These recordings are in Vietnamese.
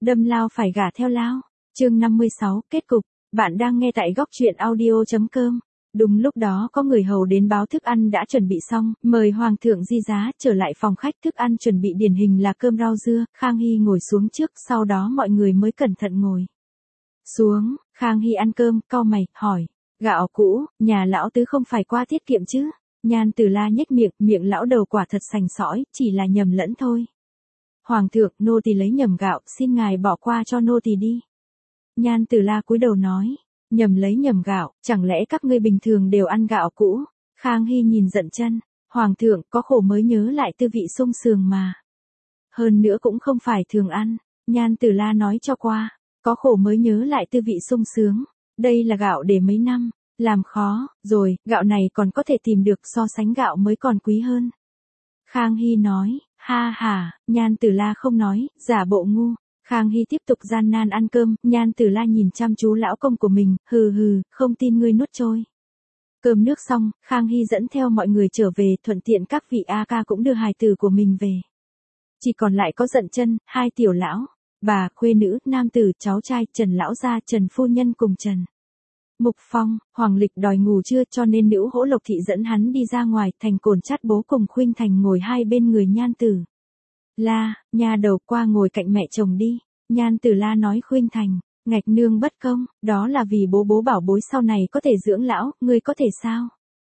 Đâm lao phải gả theo lao. Chương 56, kết cục. Bạn đang nghe tại góc truyện audio.com. Đúng lúc đó có người hầu đến báo thức ăn đã chuẩn bị xong, mời Hoàng thượng di giá trở lại phòng khách, thức ăn chuẩn bị điển hình là cơm rau dưa. Khang Hy ngồi xuống trước, sau đó mọi người mới cẩn thận ngồi xuống. Khang Hy ăn cơm, cau mày, hỏi, gạo cũ, nhà lão tứ không phải qua tiết kiệm chứ? Nhan Tử La nhếch miệng, miệng lão đầu quả thật sành sỏi, chỉ là nhầm lẫn thôi. Hoàng thượng, nô tỳ lấy nhầm gạo, xin ngài bỏ qua cho nô tỳ đi. Nhan Tử La cúi đầu nói, lấy nhầm gạo, chẳng lẽ các ngươi bình thường đều ăn gạo cũ? Khang Hy nhìn giận chân, Hoàng thượng, có khổ mới nhớ lại tư vị sung sướng mà. Hơn nữa cũng không phải thường ăn. Nhan Tử La nói cho qua, có khổ mới nhớ lại tư vị sung sướng. Đây là gạo để mấy năm, làm khó, rồi, gạo này còn có thể tìm được, so sánh gạo mới còn quý hơn. Khang Hy nói, ha ha, Nhan Tử La không nói, giả bộ ngu. Khang Hy tiếp tục gian nan ăn cơm, Nhan Tử La nhìn chăm chú lão công của mình, hừ, không tin ngươi nuốt trôi. Cơm nước xong, Khang Hy dẫn theo mọi người trở về, thuận tiện các vị A ca cũng đưa hài tử của mình về. Chỉ còn lại có Dận Chân, hai tiểu lão, bà, khuê nữ, nam tử, cháu trai, Trần lão gia, Trần phu nhân cùng Trần Mục Phong. Hoàng Lịch đòi ngủ trưa cho nên nữ Hỗ Lộc thị dẫn hắn đi ra ngoài, Thành Cồn Chát bố cùng Khuynh Thành ngồi hai bên người Nhan Tử La, nha đầu qua ngồi cạnh mẹ chồng đi. Nhan Tử La nói Khuynh Thành, ngạch nương bất công, đó là vì bố bảo bối sau này có thể dưỡng lão, ngươi có thể sao?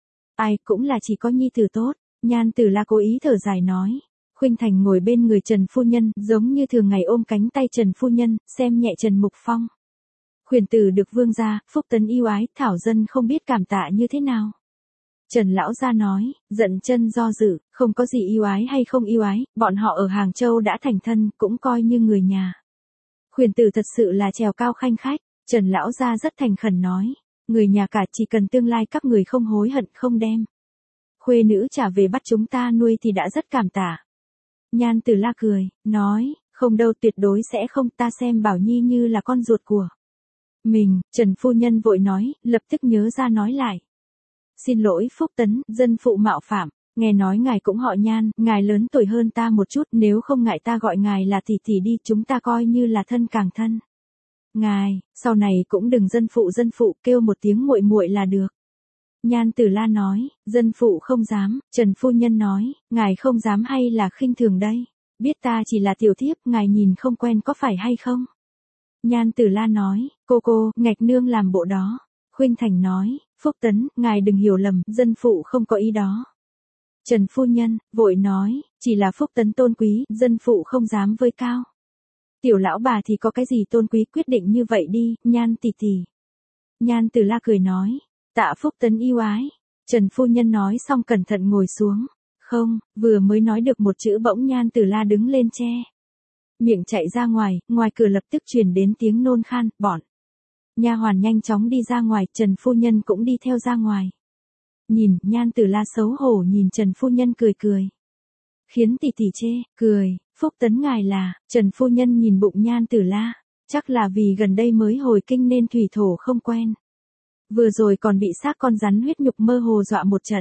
Ai cũng là chỉ có nhi tử tốt. Nhan Tử La cố ý thở dài nói. Khuynh Thành ngồi bên người Trần phu nhân, giống như thường ngày ôm cánh tay Trần phu nhân, xem nhẹ Trần Mục Phong. Khuyển tử được vương gia, phúc tấn yêu ái, thảo dân không biết cảm tạ như thế nào. Trần lão gia nói, Dận Chân do dự, không có gì yêu ái hay không yêu ái, bọn họ ở Hàng Châu đã thành thân, cũng coi như người nhà. Khuyển tử thật sự là trèo cao khanh khách. Trần lão gia rất thành khẩn nói, người nhà cả, chỉ cần tương lai các người không hối hận, không đem khuê nữ trả về bắt chúng ta nuôi thì đã rất cảm tạ. Nhan Tử La cười, nói, không đâu, tuyệt đối sẽ không, ta xem Bảo Nhi như là con ruột của mình. Trần phu nhân vội nói, lập tức nhớ ra nói lại. Xin lỗi Phúc Tấn, dân phụ mạo phạm, nghe nói ngài cũng họ Nhan, ngài lớn tuổi hơn ta một chút, nếu không ngại ta gọi ngài là tỷ tỷ đi, chúng ta coi như là thân càng thân. Ngài, sau này cũng đừng dân phụ, kêu một tiếng muội muội là được. Nhan Tử La nói, dân phụ không dám. Trần phu nhân nói, ngài không dám hay là khinh thường đây? Biết ta chỉ là tiểu thiếp, ngài nhìn không quen có phải hay không? Nhan Tử La nói, cô, ngạch nương làm bộ đó. Khuynh Thành nói, Phúc Tấn, ngài đừng hiểu lầm, dân phụ không có ý đó. Trần phu nhân, vội nói, chỉ là Phúc Tấn tôn quý, dân phụ không dám với cao. Tiểu lão bà thì có cái gì tôn quý, quyết định như vậy đi, Nhan tỷ tỷ. Nhan Tử La cười nói, tạ Phúc Tấn yêu ái. Trần phu nhân nói xong cẩn thận ngồi xuống. Không, vừa mới nói được một chữ bỗng Nhan Tử La đứng lên che miệng chạy ra ngoài, ngoài cửa lập tức truyền đến tiếng nôn khan, bọn nha hoàn nhanh chóng đi ra ngoài, Trần phu nhân cũng đi theo ra ngoài. Nhìn, Nhan Tử La xấu hổ nhìn Trần phu nhân cười. Khiến tỷ tỷ chê, cười, Phúc Tấn ngài là, Trần phu nhân nhìn bụng Nhan Tử La, chắc là vì gần đây mới hồi kinh nên thủy thổ không quen. Vừa rồi còn bị xác con rắn huyết nhục mơ hồ dọa một trận.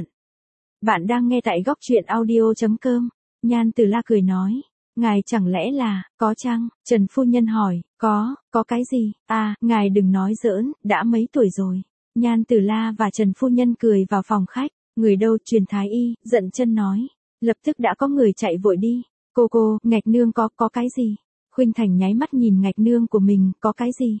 Bạn đang nghe tại góc truyện audio.com. Nhan Tử La cười nói, ngài chẳng lẽ là, có chăng? Trần phu nhân hỏi, có cái gì? À, ngài đừng nói giỡn, đã mấy tuổi rồi. Nhan Tử La và Trần phu nhân cười vào phòng khách, người đâu, truyền thái y. Dận Chân nói, lập tức đã có người chạy vội đi. Cô, ngạch nương có cái gì? Khuynh Thành nháy mắt nhìn ngạch nương của mình, có cái gì?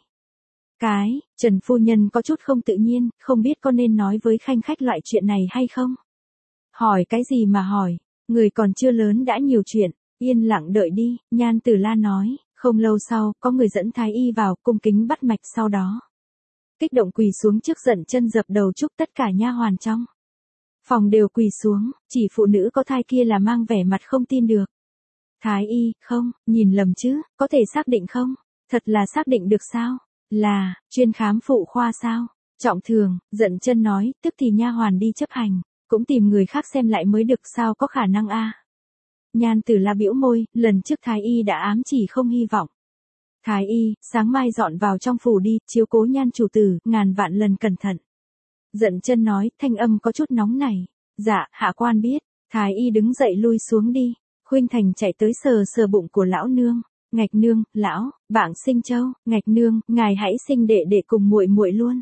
Trần phu nhân có chút không tự nhiên, không biết có nên nói với khanh khách loại chuyện này hay không? Hỏi cái gì mà hỏi, người còn chưa lớn đã nhiều chuyện, yên lặng đợi đi. Nhan Tử La nói, không lâu sau, có người dẫn thái y vào, cung kính bắt mạch, sau đó kích động quỳ xuống trước Dận Chân dập đầu chúc tất cả nha hoàn trong phòng đều quỳ xuống, chỉ phụ nữ có thai kia là mang vẻ mặt không tin được. Thái y, không, nhìn lầm chứ, có thể xác định không? Thật là xác định được sao? Là, chuyên khám phụ khoa sao? Trọng thường, Dận Chân nói, tức thì nha hoàn đi chấp hành, cũng tìm người khác xem lại mới được, sao có khả năng a? Nhan Tử La bĩu môi, lần trước thái y đã ám chỉ không hy vọng. Thái y, sáng mai dọn vào trong phủ đi, chiếu cố Nhan chủ tử, ngàn vạn lần cẩn thận. Dận Chân nói, thanh âm có chút nóng nảy. Dạ, hạ quan biết. Thái y đứng dậy lui xuống đi. Khuynh Thành chạy tới sờ bụng của lão nương. Ngạch nương, lão, bạn sinh châu, ngạch nương, ngài hãy sinh đệ đệ cùng muội muội luôn.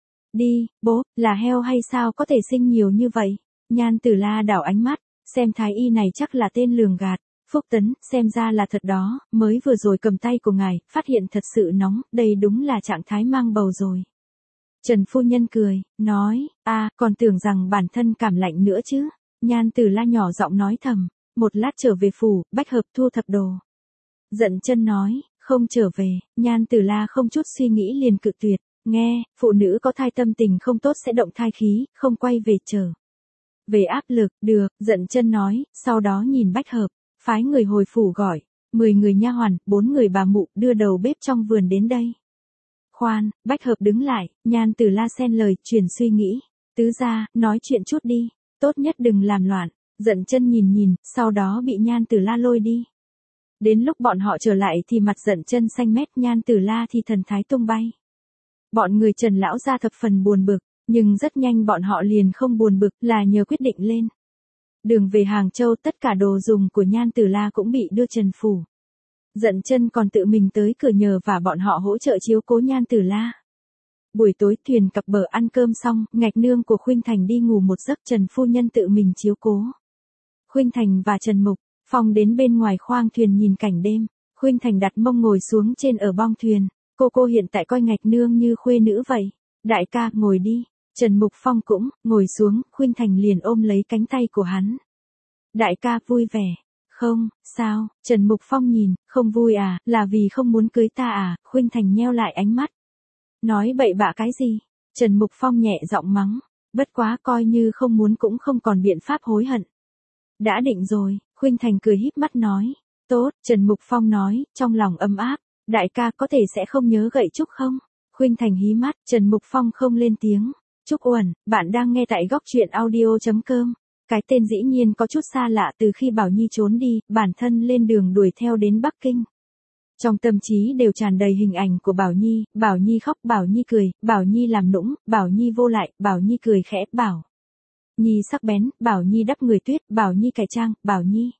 Đi, bố, là heo hay sao có thể sinh nhiều như vậy? Nhan Tử La đảo ánh mắt, xem thái y này chắc là tên lường gạt. Phúc Tấn, xem ra là thật đó, mới vừa rồi cầm tay của ngài, phát hiện thật sự nóng, đây đúng là trạng thái mang bầu rồi. Trần phu nhân cười, nói, còn tưởng rằng bản thân cảm lạnh nữa chứ. Nhan Tử La nhỏ giọng nói thầm, một lát trở về phủ, Bách Hợp thu thập đồ. Dận Chân nói, không trở về, Nhan Tử La không chút suy nghĩ liền cự tuyệt, nghe, phụ nữ có thai tâm tình không tốt sẽ động thai khí, không quay về trở. Về áp lực, được, Dận Chân nói, sau đó nhìn Bách Hợp, phái người hồi phủ gọi, 10 người nha hoàn, 4 người bà mụ đưa đầu bếp trong vườn đến đây. Khoan, Bách Hợp đứng lại, Nhan Tử La xen lời, chuyển suy nghĩ, tứ gia, nói chuyện chút đi, tốt nhất đừng làm loạn. Dận Chân nhìn, sau đó bị Nhan Tử La lôi đi. Đến lúc bọn họ trở lại thì mặt Dận Chân xanh mét, Nhan Tử La thì thần thái tung bay. Bọn người Trần lão gia thập phần buồn bực, nhưng rất nhanh bọn họ liền không buồn bực, là nhờ quyết định lên. Đường về Hàng Châu tất cả đồ dùng của Nhan Tử La cũng bị đưa Trần phủ. Dận Chân còn tự mình tới cửa nhờ và bọn họ hỗ trợ chiếu cố Nhan Tử La. Buổi tối thuyền cập bờ ăn cơm xong, Ngạch nương của Khuynh Thành đi ngủ một giấc, Trần phu nhân tự mình chiếu cố. Khuynh Thành và Trần Mục, Phong đến bên ngoài khoang thuyền nhìn cảnh đêm. Khuynh Thành đặt mông ngồi xuống trên ở bong thuyền. Cô hiện tại coi Ngạch nương như khuê nữ vậy. Đại ca, ngồi đi. Trần Mục Phong cũng ngồi xuống, Khuynh Thành liền ôm lấy cánh tay của hắn. Đại ca, vui vẻ. Không, sao? Trần Mục Phong nhìn, không vui à, là vì không muốn cưới ta à? Khuynh Thành nheo lại ánh mắt. Nói bậy bạ cái gì? Trần Mục Phong nhẹ giọng mắng. Bất quá coi như không muốn cũng không còn biện pháp hối hận. Đã định rồi, Khuynh Thành cười híp mắt nói. Tốt, Trần Mục Phong nói, trong lòng ấm áp. Đại ca có thể sẽ không nhớ gậy Trúc không? Khuynh Thành hí mắt, Trần Mục Phong không lên tiếng. Trúc Uẩn, bạn đang nghe tại góc truyện audio.com. Cái tên dĩ nhiên có chút xa lạ từ khi Bảo Nhi trốn đi, bản thân lên đường đuổi theo đến Bắc Kinh. Trong tâm trí đều tràn đầy hình ảnh của Bảo Nhi khóc, Bảo Nhi cười, Bảo Nhi làm nũng, Bảo Nhi vô lại, Bảo Nhi cười khẽ, Bảo Nhi sắc bén, Bảo Nhi đắp người tuyết, Bảo Nhi cải trang, Bảo Nhi.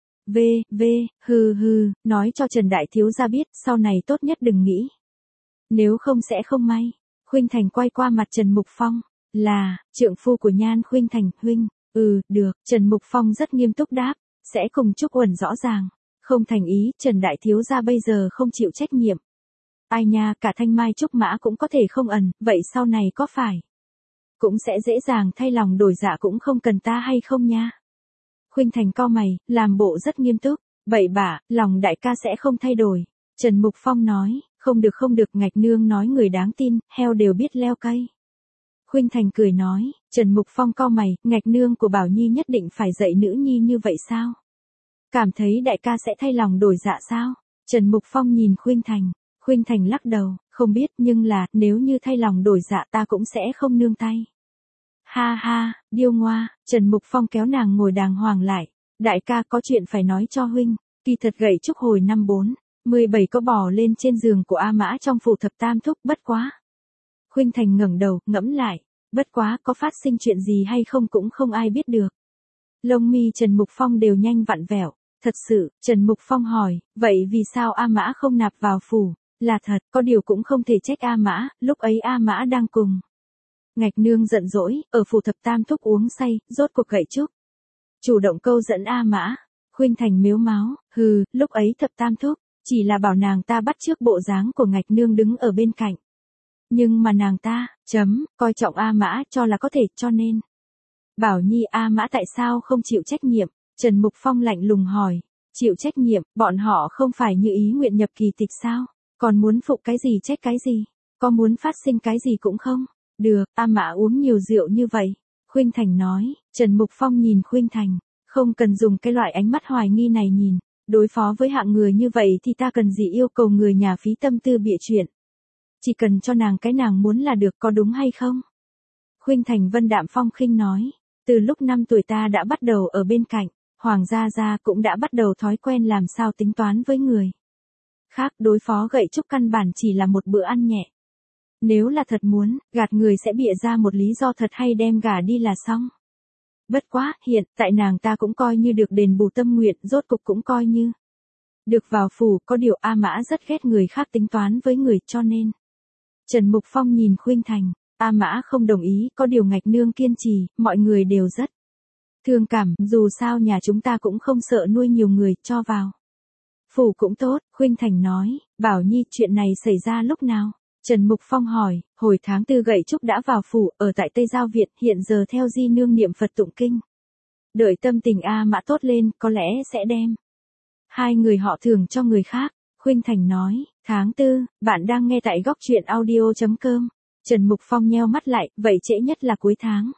Hừ, nói cho Trần Đại Thiếu gia biết, sau này tốt nhất đừng nghĩ. Nếu không sẽ không may. Khuynh Thành quay qua mặt Trần Mục Phong, là, trượng phu của Nhan Khuynh Thành, huynh, được, Trần Mục Phong rất nghiêm túc đáp, sẽ cùng Trúc Uẩn rõ ràng. Không thành ý, Trần Đại Thiếu gia bây giờ không chịu trách nhiệm. Ai nha, cả Thanh Mai Trúc Mã cũng có thể không ẩn, vậy sau này có phải cũng sẽ dễ dàng thay lòng đổi dạ cũng không cần ta hay không nha? Khuynh Thành cau mày, làm bộ rất nghiêm túc, bậy bạ, lòng đại ca sẽ không thay đổi. Trần Mục Phong nói, không được, Ngạch nương nói người đáng tin, heo đều biết leo cây. Khuynh Thành cười nói, Trần Mục Phong cau mày, Ngạch nương của Bảo Nhi nhất định phải dạy nữ nhi như vậy sao? Cảm thấy đại ca sẽ thay lòng đổi dạ sao? Trần Mục Phong nhìn Khuynh Thành lắc đầu, không biết, nhưng là, nếu như thay lòng đổi dạ ta cũng sẽ không nương tay. Ha, điêu ngoa, Trần Mục Phong kéo nàng ngồi đàng hoàng lại. Đại ca có chuyện phải nói cho huynh, kỳ thật gậy Trúc hồi năm 17 có bò lên trên giường của A Mã trong phủ thập tam thúc, bất quá. Khuynh Thành ngẩng đầu, ngẫm lại, bất quá có phát sinh chuyện gì hay không cũng không ai biết được. Lông mi Trần Mục Phong đều nhanh vặn vẹo. Thật sự, Trần Mục Phong hỏi, vậy vì sao A Mã không nạp vào phủ? Là thật, có điều cũng không thể trách A Mã, lúc ấy A Mã đang cùng Ngạch nương giận dỗi, ở phủ thập tam thúc uống say, rốt cuộc gậy Trúc chủ động câu dẫn A Mã. Khuynh Thành mếu máo, lúc ấy thập tam thúc chỉ là bảo nàng ta bắt chước bộ dáng của Ngạch nương đứng ở bên cạnh. Nhưng mà nàng ta, coi trọng A Mã cho là có thể, cho nên Bảo Nhi A Mã tại sao không chịu trách nhiệm? Trần Mục Phong lạnh lùng hỏi, chịu trách nhiệm, bọn họ không phải như ý nguyện nhập kỳ tịch sao? Còn muốn phụ cái gì trách cái gì? Có muốn phát sinh cái gì cũng không? Được, A Mã uống nhiều rượu như vậy. Khuynh Thành nói, Trần Mục Phong nhìn Khuynh Thành, không cần dùng cái loại ánh mắt hoài nghi này nhìn. Đối phó với hạng người như vậy thì ta cần gì yêu cầu người nhà phí tâm tư bịa chuyện. Chỉ cần cho nàng cái nàng muốn là được, có đúng hay không? Khuynh Thành vân đạm phong khinh nói, từ lúc 5 tuổi ta đã bắt đầu ở bên cạnh. Hoàng gia cũng đã bắt đầu thói quen làm sao tính toán với người khác, đối phó gậy Trúc căn bản chỉ là một bữa ăn nhẹ. Nếu là thật muốn, gạt người sẽ bịa ra một lý do thật hay đem gả đi là xong. Bất quá, hiện tại nàng ta cũng coi như được đền bù tâm nguyện, rốt cục cũng coi như Được vào phủ, có điều A Mã rất ghét người khác tính toán với người cho nên. Trần Mục Phong nhìn Khuynh Thành, A Mã không đồng ý, có điều Ngạch Nương kiên trì, mọi người đều rất thương cảm, dù sao nhà chúng ta cũng không sợ nuôi nhiều người, cho vào. Phủ cũng tốt, Khuynh Thành nói, Bảo Nhi chuyện này xảy ra lúc nào? Trần Mục Phong hỏi, hồi tháng 4 Gậy Trúc đã vào phủ, ở tại Tây Giao Viện, hiện giờ theo Di Nương niệm Phật tụng kinh. Đợi tâm tình A Mã tốt lên, có lẽ sẽ đem hai người họ thưởng cho người khác. Khuynh Thành nói, tháng 4, bạn đang nghe tại góc truyện audio.com. Trần Mục Phong nheo mắt lại, vậy trễ nhất là cuối tháng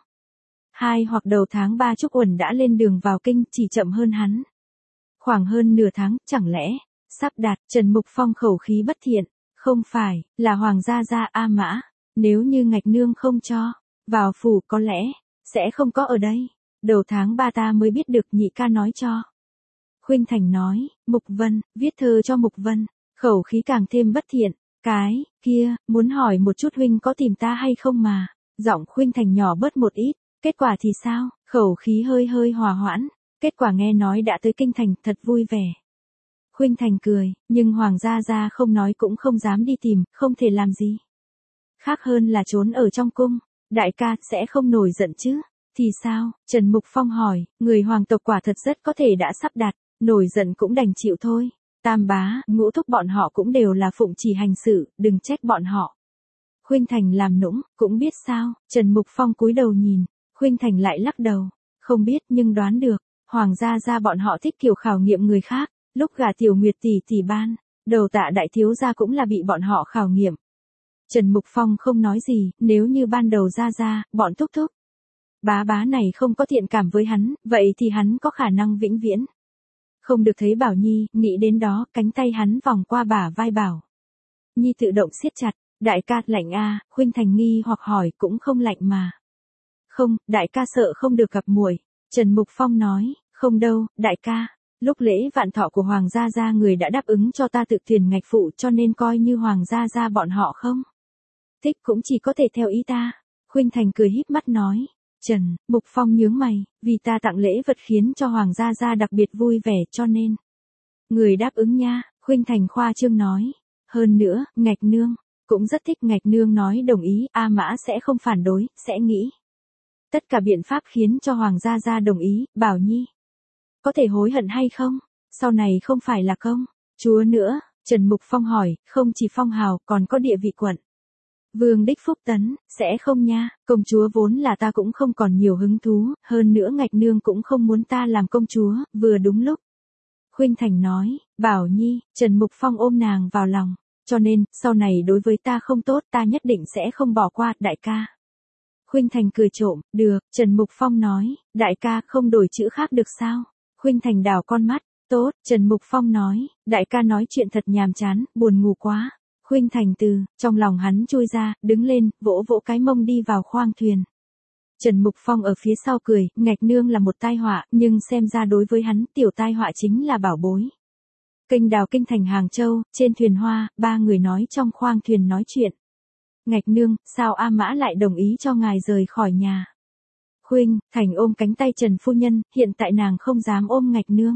2 hoặc đầu tháng 3 Trúc Uẩn đã lên đường vào kinh, chỉ chậm hơn hắn khoảng hơn nửa tháng, chẳng lẽ sắp đạt? Trần Mục Phong khẩu khí bất thiện, không phải là Hoàng gia gia A Mã, nếu như Ngạch Nương không cho vào phủ có lẽ sẽ không có ở đây. Đầu tháng 3 ta mới biết được, nhị ca nói cho. Khuynh Thành nói, Mục Vân, viết thơ cho Mục Vân, khẩu khí càng thêm bất thiện, cái kia, muốn hỏi một chút huynh có tìm ta hay không mà. Giọng Khuynh Thành nhỏ bớt một ít, kết quả thì sao? Khẩu khí hơi hơi hòa hoãn, kết quả nghe nói đã tới kinh thành, thật vui vẻ. Khuynh Thành cười, nhưng Hoàng gia gia không nói cũng không dám đi tìm, không thể làm gì khác hơn là trốn ở trong cung. Đại ca sẽ không nổi giận chứ? Thì sao? Trần Mục Phong hỏi, người hoàng tộc quả thật rất có thể đã sắp đặt, nổi giận cũng đành chịu thôi. Tam bá, Ngũ thúc bọn họ cũng đều là phụng chỉ hành sự, đừng trách bọn họ. Khuynh Thành làm nũng, cũng biết sao? Trần Mục Phong cúi đầu nhìn, Khuynh Thành lại lắc đầu, không biết nhưng đoán được, Hoàng gia gia bọn họ thích kiểu khảo nghiệm người khác, lúc gả Tiểu Nguyệt tỷ tỷ ban, đầu Tạ đại thiếu gia cũng là bị bọn họ khảo nghiệm. Trần Mục Phong không nói gì, nếu như ban đầu gia, bọn thúc thúc bá bá này không có thiện cảm với hắn, vậy thì hắn có khả năng vĩnh viễn không được thấy Bảo Nhi. Nghĩ đến đó, cánh tay hắn vòng qua bả vai Bảo Nhi tự động siết chặt. Đại ca, lạnh a? Khuynh Thành nghi hoặc hỏi, cũng không lạnh mà. Không, đại ca sợ không được gặp muội. Trần Mục Phong nói, không đâu, đại ca. Lúc lễ vạn thọ của Hoàng gia gia người đã đáp ứng cho ta tự thuyền ngạch phụ, cho nên coi như Hoàng gia gia bọn họ không thích cũng chỉ có thể theo ý ta. Khuynh Thành cười híp mắt nói. Trần Mục Phong nhướng mày, vì ta tặng lễ vật khiến cho Hoàng gia gia đặc biệt vui vẻ cho nên người đáp ứng nha. Khuynh Thành khoa trương nói. Hơn nữa, Ngạch Nương cũng rất thích. Ngạch Nương nói đồng ý, A Mã sẽ không phản đối, sẽ nghĩ tất cả biện pháp khiến cho Hoàng gia gia đồng ý. Bảo Nhi có thể hối hận hay không? Sau này không phải là công chúa nữa. Trần Mục Phong hỏi, không chỉ phong hào, còn có địa vị quận vương đích phúc tấn, sẽ không nha. Công chúa vốn là ta cũng không còn nhiều hứng thú, hơn nữa Ngạch Nương cũng không muốn ta làm công chúa, vừa đúng lúc. Khuynh Thành nói, Bảo Nhi. Trần Mục Phong ôm nàng vào lòng, cho nên, sau này đối với ta không tốt, ta nhất định sẽ không bỏ qua, đại ca. Khuynh Thành cười trộm, được. Trần Mục Phong nói, đại ca không đổi chữ khác được sao? Khuynh Thành đảo con mắt, tốt. Trần Mục Phong nói, đại ca nói chuyện thật nhàm chán, buồn ngủ quá. Khuynh Thành từ trong lòng hắn chui ra, đứng lên, vỗ vỗ cái mông đi vào khoang thuyền. Trần Mục Phong ở phía sau cười, Ngạch Nương là một tai họa, nhưng xem ra đối với hắn, tiểu tai họa chính là bảo bối. Kênh đào kinh thành Hàng Châu, trên thuyền hoa, ba người nói trong khoang thuyền nói chuyện. Ngạch Nương, sao A Mã lại đồng ý cho ngài rời khỏi nhà? Khuynh Thành ôm cánh tay Trần phu nhân, hiện tại nàng không dám ôm Ngạch Nương.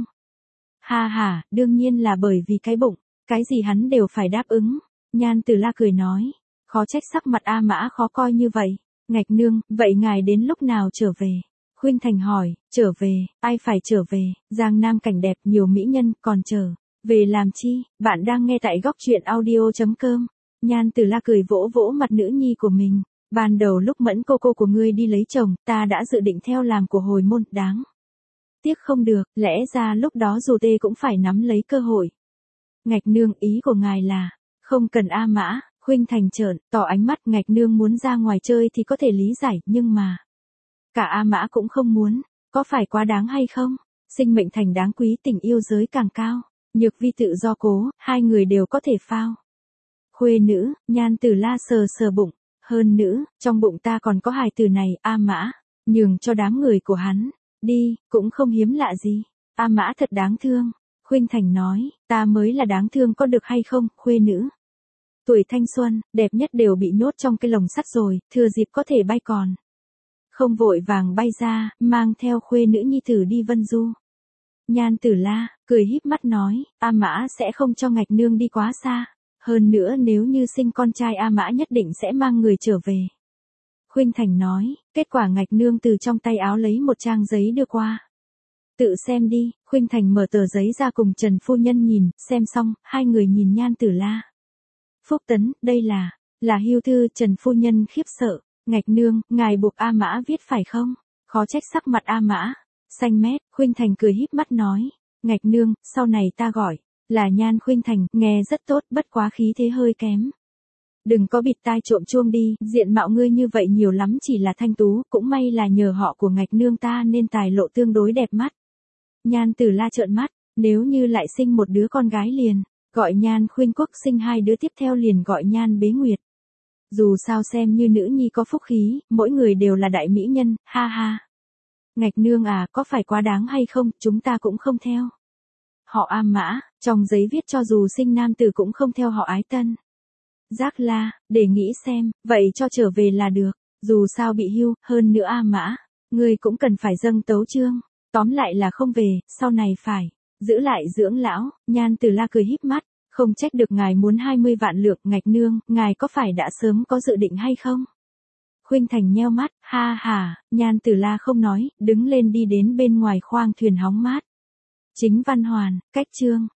Ha ha, đương nhiên là bởi vì cái bụng, cái gì hắn đều phải đáp ứng. Nhan Tử La cười nói, khó trách sắc mặt A Mã khó coi như vậy. Ngạch Nương, vậy ngài đến lúc nào trở về? Khuynh Thành hỏi, trở về, ai phải trở về? Giang Nam cảnh đẹp, nhiều mỹ nhân, còn trở về làm chi? Bạn đang nghe tại góc truyện audio.com. Nhan Tử La cười vỗ vỗ mặt nữ nhi của mình. Ban đầu lúc Mẫn cô của ngươi đi lấy chồng, ta đã dự định theo làm của hồi môn, đáng tiếc không được, lẽ ra lúc đó dù tê cũng phải nắm lấy cơ hội. Ngạch Nương, ý của ngài là không cần A Mã. Khuynh Thành trợn tỏ ánh mắt. Ngạch Nương muốn ra ngoài chơi thì có thể lý giải, nhưng mà cả A Mã cũng không muốn, có phải quá đáng hay không? Sinh mệnh thành đáng quý, tình yêu giới càng cao. Nhược vi tự do cố, hai người đều có thể phao. Khuê nữ, Nhan Tử La sờ sờ bụng. Hơn nữ, trong bụng ta còn có hài tử này. A Mã nhường cho đám người của hắn đi, cũng không hiếm lạ gì. A Mã thật đáng thương. Khuynh Thành nói, ta mới là đáng thương có được hay không? Khuê nữ tuổi thanh xuân, đẹp nhất đều bị nhốt trong cái lồng sắt rồi, thừa dịp có thể bay còn không vội vàng bay ra, mang theo khuê nữ nhi tử đi vân du. Nhan Tử La, cười híp mắt nói, A Mã sẽ không cho Ngạch Nương đi quá xa. Hơn nữa nếu như sinh con trai A Mã nhất định sẽ mang người trở về. Khuynh Thành nói, kết quả Ngạch Nương từ trong tay áo lấy một trang giấy đưa qua. Tự xem đi, Khuynh Thành mở tờ giấy ra cùng Trần Phu Nhân nhìn, xem xong, hai người nhìn Nhan Tử La. Phúc Tấn, đây là hưu thư. Trần Phu Nhân khiếp sợ, Ngạch Nương, ngài buộc A Mã viết phải không? Khó trách sắc mặt A Mã xanh mét. Khuynh Thành cười híp mắt nói, Ngạch Nương, sau này ta gọi là Nhan Khuynh Thành, nghe rất tốt, bất quá khí thế hơi kém. Đừng có bịt tai trộm chuông đi, diện mạo ngươi như vậy nhiều lắm chỉ là thanh tú, cũng may là nhờ họ của Ngạch Nương ta nên tài lộ tương đối đẹp mắt. Nhan Tử La trợn mắt, nếu như lại sinh một đứa con gái liền, gọi Nhan Khuynh Quốc, sinh hai đứa tiếp theo liền gọi Nhan Bế Nguyệt. Dù sao xem như nữ nhi có phúc khí, mỗi người đều là đại mỹ nhân, ha ha. Ngạch Nương à, có phải quá đáng hay không, chúng ta cũng không theo họ A Mã, trong giấy viết cho dù sinh nam tử cũng không theo họ Ái Tân. Giác La, để nghĩ xem, vậy cho trở về là được, dù sao bị hưu, hơn nữa A Mã, ngươi cũng cần phải dâng tấu chương, tóm lại là không về, sau này phải giữ lại dưỡng lão. Nhan Tử La cười híp mắt, không trách được ngài muốn 20 vạn lượng. Ngạch Nương, ngài có phải đã sớm có dự định hay không? Khuynh Thành nheo mắt, ha ha. Nhan Tử La không nói, đứng lên đi đến bên ngoài khoang thuyền hóng mát. Chính Văn Hoàn, cách chương